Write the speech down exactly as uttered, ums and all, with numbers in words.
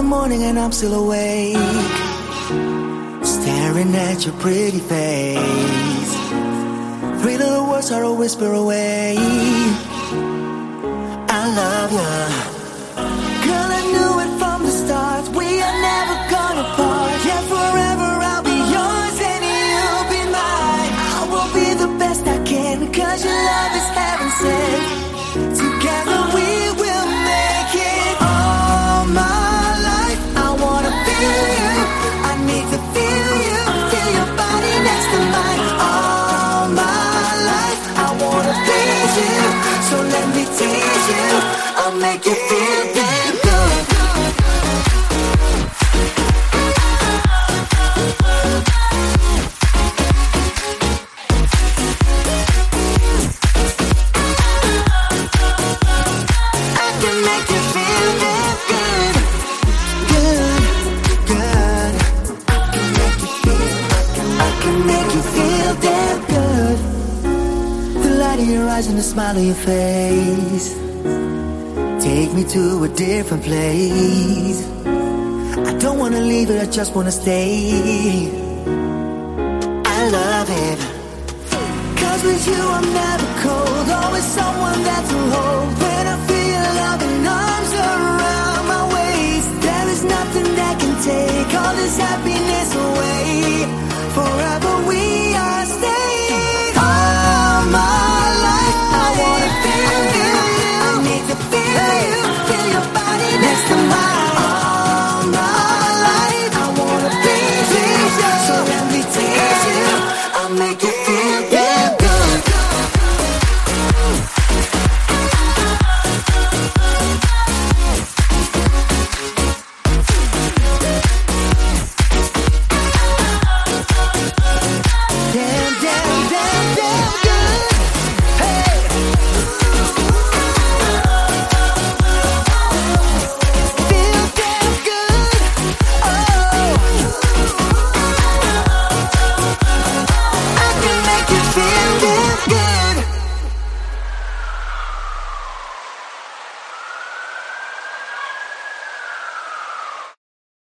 morning and I'm still awake, staring at your pretty face. Three little words are a whisper away. I love you. Girl, I knew it from the start. We are never gonna part. Yeah, forever I'll be yours and you'll be mine. I will be the best I can, cause your love is heaven sent. Together we will make it. All my life I wanna feel you. I need to feel you. Feel your body next to mine. All my life I wanna please you. So let me tease you. I'll make you feel damn good. I can make you feel damn good. Good, good. I can make you feel, I can, I can make you feel damn good. The light of your eyes and the smile of your face take me to a different place. I don't wanna leave it, I just wanna stay. I love it, cause with you I'm never cold. Always someone that to hold. When I feel your loving arms around my waist, there is nothing that can take all this happiness